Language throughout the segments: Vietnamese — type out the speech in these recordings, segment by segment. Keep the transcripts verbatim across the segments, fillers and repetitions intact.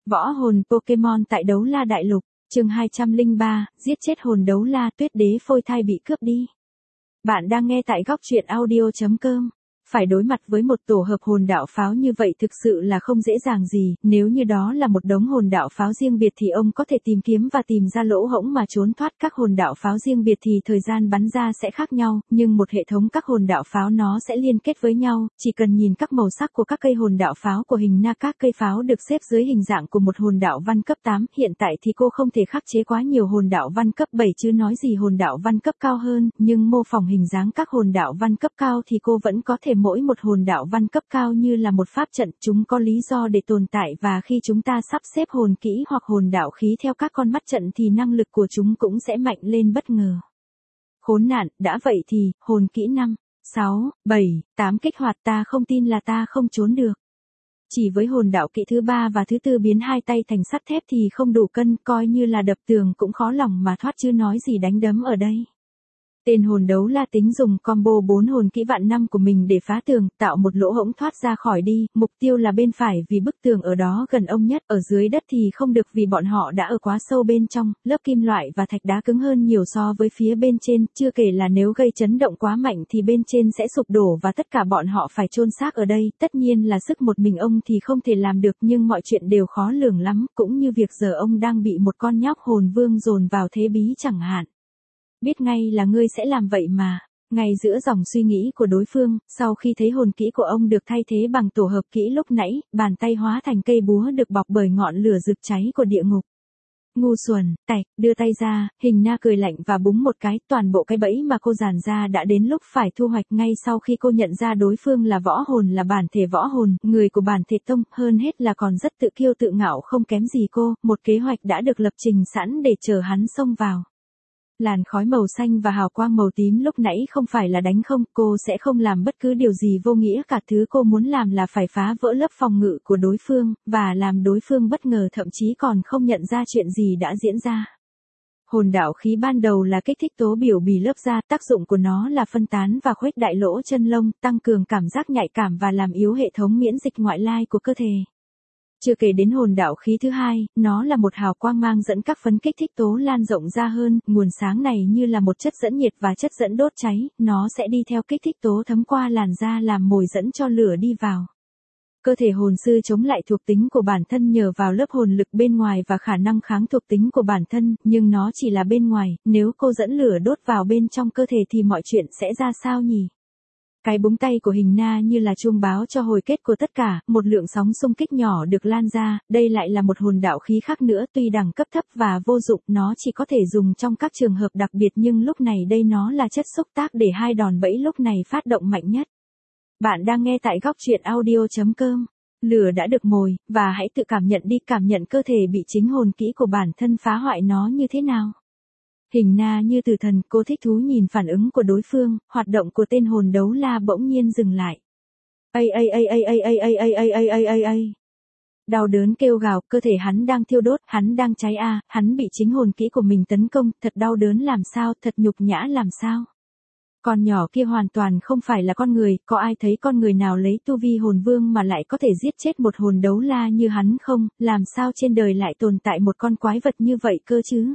Võ hồn Pokemon tại Đấu La Đại Lục, chương hai trăm lẻ ba, giết chết hồn Đấu La, Tuyết Đế phôi thai bị cướp đi. Bạn đang nghe tại góc truyện audio chấm com. Phải đối mặt với một tổ hợp hồn đạo pháo như vậy thực sự là không dễ dàng gì, nếu như đó là một đống hồn đạo pháo riêng biệt thì ông có thể tìm kiếm và tìm ra lỗ hổng mà trốn thoát. Các hồn đạo pháo riêng biệt thì thời gian bắn ra sẽ khác nhau, nhưng một hệ thống các hồn đạo pháo nó sẽ liên kết với nhau, chỉ cần nhìn các màu sắc của các cây hồn đạo pháo của hình na. Các cây pháo được xếp dưới hình dạng của một hồn đạo văn cấp tám, hiện tại thì cô không thể khắc chế quá nhiều hồn đạo văn cấp bảy chứ nói gì hồn đạo văn cấp cao hơn, nhưng mô phỏng hình dáng các hồn đạo văn cấp cao thì cô vẫn có thể mỗi một hồn đạo văn cấp cao như là một pháp trận, chúng có lý do để tồn tại và khi chúng ta sắp xếp hồn kỹ hoặc hồn đạo khí theo các con mắt trận thì năng lực của chúng cũng sẽ mạnh lên bất ngờ. Khốn nạn, đã vậy thì, hồn kỹ năm, sáu, bảy, tám kích hoạt ta không tin là ta không trốn được. Chỉ với hồn đạo kỹ thứ ba và thứ tư biến hai tay thành sắt thép thì không đủ cân, coi như là đập tường cũng khó lòng mà thoát chứ nói gì đánh đấm ở đây. Tên hồn Đấu La tính dùng combo bốn hồn kỹ vạn năm của mình để phá tường, tạo một lỗ hổng thoát ra khỏi đi, mục tiêu là bên phải vì bức tường ở đó gần ông nhất, ở dưới đất thì không được vì bọn họ đã ở quá sâu bên trong, lớp kim loại và thạch đá cứng hơn nhiều so với phía bên trên, chưa kể là nếu gây chấn động quá mạnh thì bên trên sẽ sụp đổ và tất cả bọn họ phải chôn xác ở đây, tất nhiên là sức một mình ông thì không thể làm được nhưng mọi chuyện đều khó lường lắm, cũng như việc giờ ông đang bị một con nhóc hồn vương dồn vào thế bí chẳng hạn. Biết ngay là ngươi sẽ làm vậy mà. Ngay giữa dòng suy nghĩ của đối phương, sau khi thấy hồn kỹ của ông được thay thế bằng tổ hợp kỹ lúc nãy, bàn tay hóa thành cây búa được bọc bởi ngọn lửa rực cháy của địa ngục. Ngu xuẩn, tạch, đưa tay ra, hình na cười lạnh và búng một cái, toàn bộ cái bẫy mà cô dàn ra đã đến lúc phải thu hoạch. Ngay sau khi cô nhận ra đối phương là võ hồn là bản thể võ hồn, người của bản thể tông, hơn hết là còn rất tự kiêu tự ngạo không kém gì cô, một kế hoạch đã được lập trình sẵn để chờ hắn xông vào. Làn khói màu xanh và hào quang màu tím lúc nãy không phải là đánh không, cô sẽ không làm bất cứ điều gì vô nghĩa cả, thứ cô muốn làm là phải phá vỡ lớp phòng ngự của đối phương, và làm đối phương bất ngờ thậm chí còn không nhận ra chuyện gì đã diễn ra. Hồn đạo khí ban đầu là kích thích tố biểu bì lớp da, tác dụng của nó là phân tán và khuếch đại lỗ chân lông, tăng cường cảm giác nhạy cảm và làm yếu hệ thống miễn dịch ngoại lai của cơ thể. Chưa kể đến hồn đạo khí thứ hai, nó là một hào quang mang dẫn các phấn kích thích tố lan rộng ra hơn, nguồn sáng này như là một chất dẫn nhiệt và chất dẫn đốt cháy, nó sẽ đi theo kích thích tố thấm qua làn da làm mồi dẫn cho lửa đi vào. Cơ thể hồn sư chống lại thuộc tính của bản thân nhờ vào lớp hồn lực bên ngoài và khả năng kháng thuộc tính của bản thân, nhưng nó chỉ là bên ngoài, nếu cô dẫn lửa đốt vào bên trong cơ thể thì mọi chuyện sẽ ra sao nhỉ? Cái búng tay của hình na như là chuông báo cho hồi kết của tất cả, một lượng sóng xung kích nhỏ được lan ra, đây lại là một hồn đạo khí khác nữa, tuy đẳng cấp thấp và vô dụng, nó chỉ có thể dùng trong các trường hợp đặc biệt nhưng lúc này đây nó là chất xúc tác để hai đòn bẫy lúc này phát động mạnh nhất. Bạn đang nghe tại góc truyện audio chấm com. Lửa đã được mồi, và hãy tự cảm nhận đi, cảm nhận cơ thể bị chính hồn kỹ của bản thân phá hoại nó như thế nào. Hình na như từ thần, cô thích thú nhìn phản ứng của đối phương, hoạt động của tên hồn Đấu La bỗng nhiên dừng lại. Ây ây ây ây ây ây ây ây ây ây ây ây ây. Đau đớn kêu gào, cơ thể hắn đang thiêu đốt, hắn đang cháy a, à, hắn bị chính hồn kỹ của mình tấn công, thật đau đớn làm sao, thật nhục nhã làm sao. Con nhỏ kia hoàn toàn không phải là con người, có ai thấy con người nào lấy tu vi hồn vương mà lại có thể giết chết một hồn Đấu La như hắn không, làm sao trên đời lại tồn tại một con quái vật như vậy cơ chứ?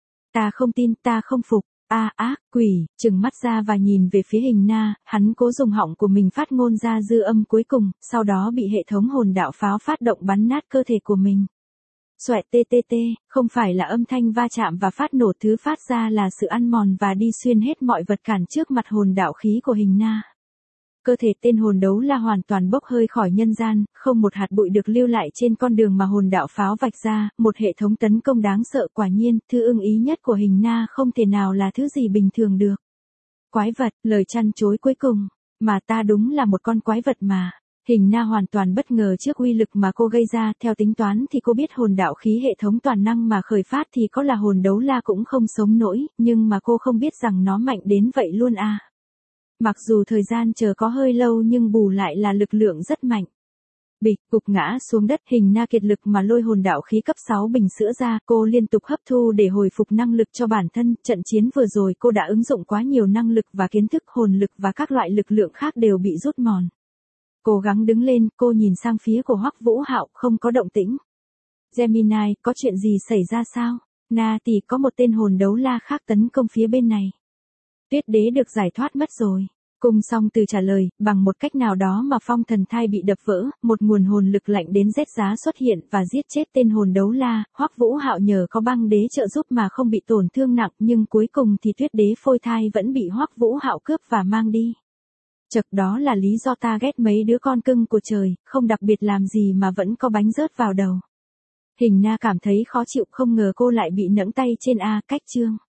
Ta không tin, ta không phục, a à, ác, quỷ, trừng mắt ra và nhìn về phía hình na, hắn cố dùng họng của mình phát ngôn ra dư âm cuối cùng, sau đó bị hệ thống hồn đạo pháo phát động bắn nát cơ thể của mình. Xoẹt tê tê tê, không phải là âm thanh va chạm và phát nổ, thứ phát ra là sự ăn mòn và đi xuyên hết mọi vật cản trước mặt hồn đạo khí của hình na. Cơ thể tên hồn Đấu La hoàn toàn bốc hơi khỏi nhân gian, không một hạt bụi được lưu lại trên con đường mà hồn đạo pháo vạch ra, một hệ thống tấn công đáng sợ. Quả nhiên, thứ ưng ý nhất của hình na không thể nào là thứ gì bình thường được. Quái vật, lời chăn chối cuối cùng, mà ta đúng là một con quái vật mà. Hình na hoàn toàn bất ngờ trước uy lực mà cô gây ra, theo tính toán thì cô biết hồn đạo khí hệ thống toàn năng mà khởi phát thì có là hồn Đấu La cũng không sống nổi, nhưng mà cô không biết rằng nó mạnh đến vậy luôn à. Mặc dù thời gian chờ có hơi lâu nhưng bù lại là lực lượng rất mạnh. Bịch, gục ngã xuống đất, hình na kiệt lực mà lôi hồn đạo khí cấp sáu bình sữa ra, cô liên tục hấp thu để hồi phục năng lực cho bản thân, trận chiến vừa rồi cô đã ứng dụng quá nhiều năng lực và kiến thức, hồn lực và các loại lực lượng khác đều bị rút mòn. Cố gắng đứng lên, cô nhìn sang phía của Hoắc Vũ Hạo, không có động tĩnh. Gemini, có chuyện gì xảy ra sao? Na tỷ, có một tên hồn đấu la khác tấn công phía bên này. Tuyết đế được giải thoát mất rồi. Cung Song Từ trả lời, bằng một cách nào đó mà phong thần thai bị đập vỡ, một nguồn hồn lực lạnh đến rét giá xuất hiện và giết chết tên hồn đấu la. Hoắc Vũ Hạo nhờ có băng đế trợ giúp mà không bị tổn thương nặng, nhưng cuối cùng thì tuyết đế phôi thai vẫn bị Hoắc Vũ Hạo cướp và mang đi. Chật, đó là lý do ta ghét mấy đứa con cưng của trời, không đặc biệt làm gì mà vẫn có bánh rớt vào đầu. Hình Na cảm thấy khó chịu, không ngờ cô lại bị nẫng tay trên A cách chương.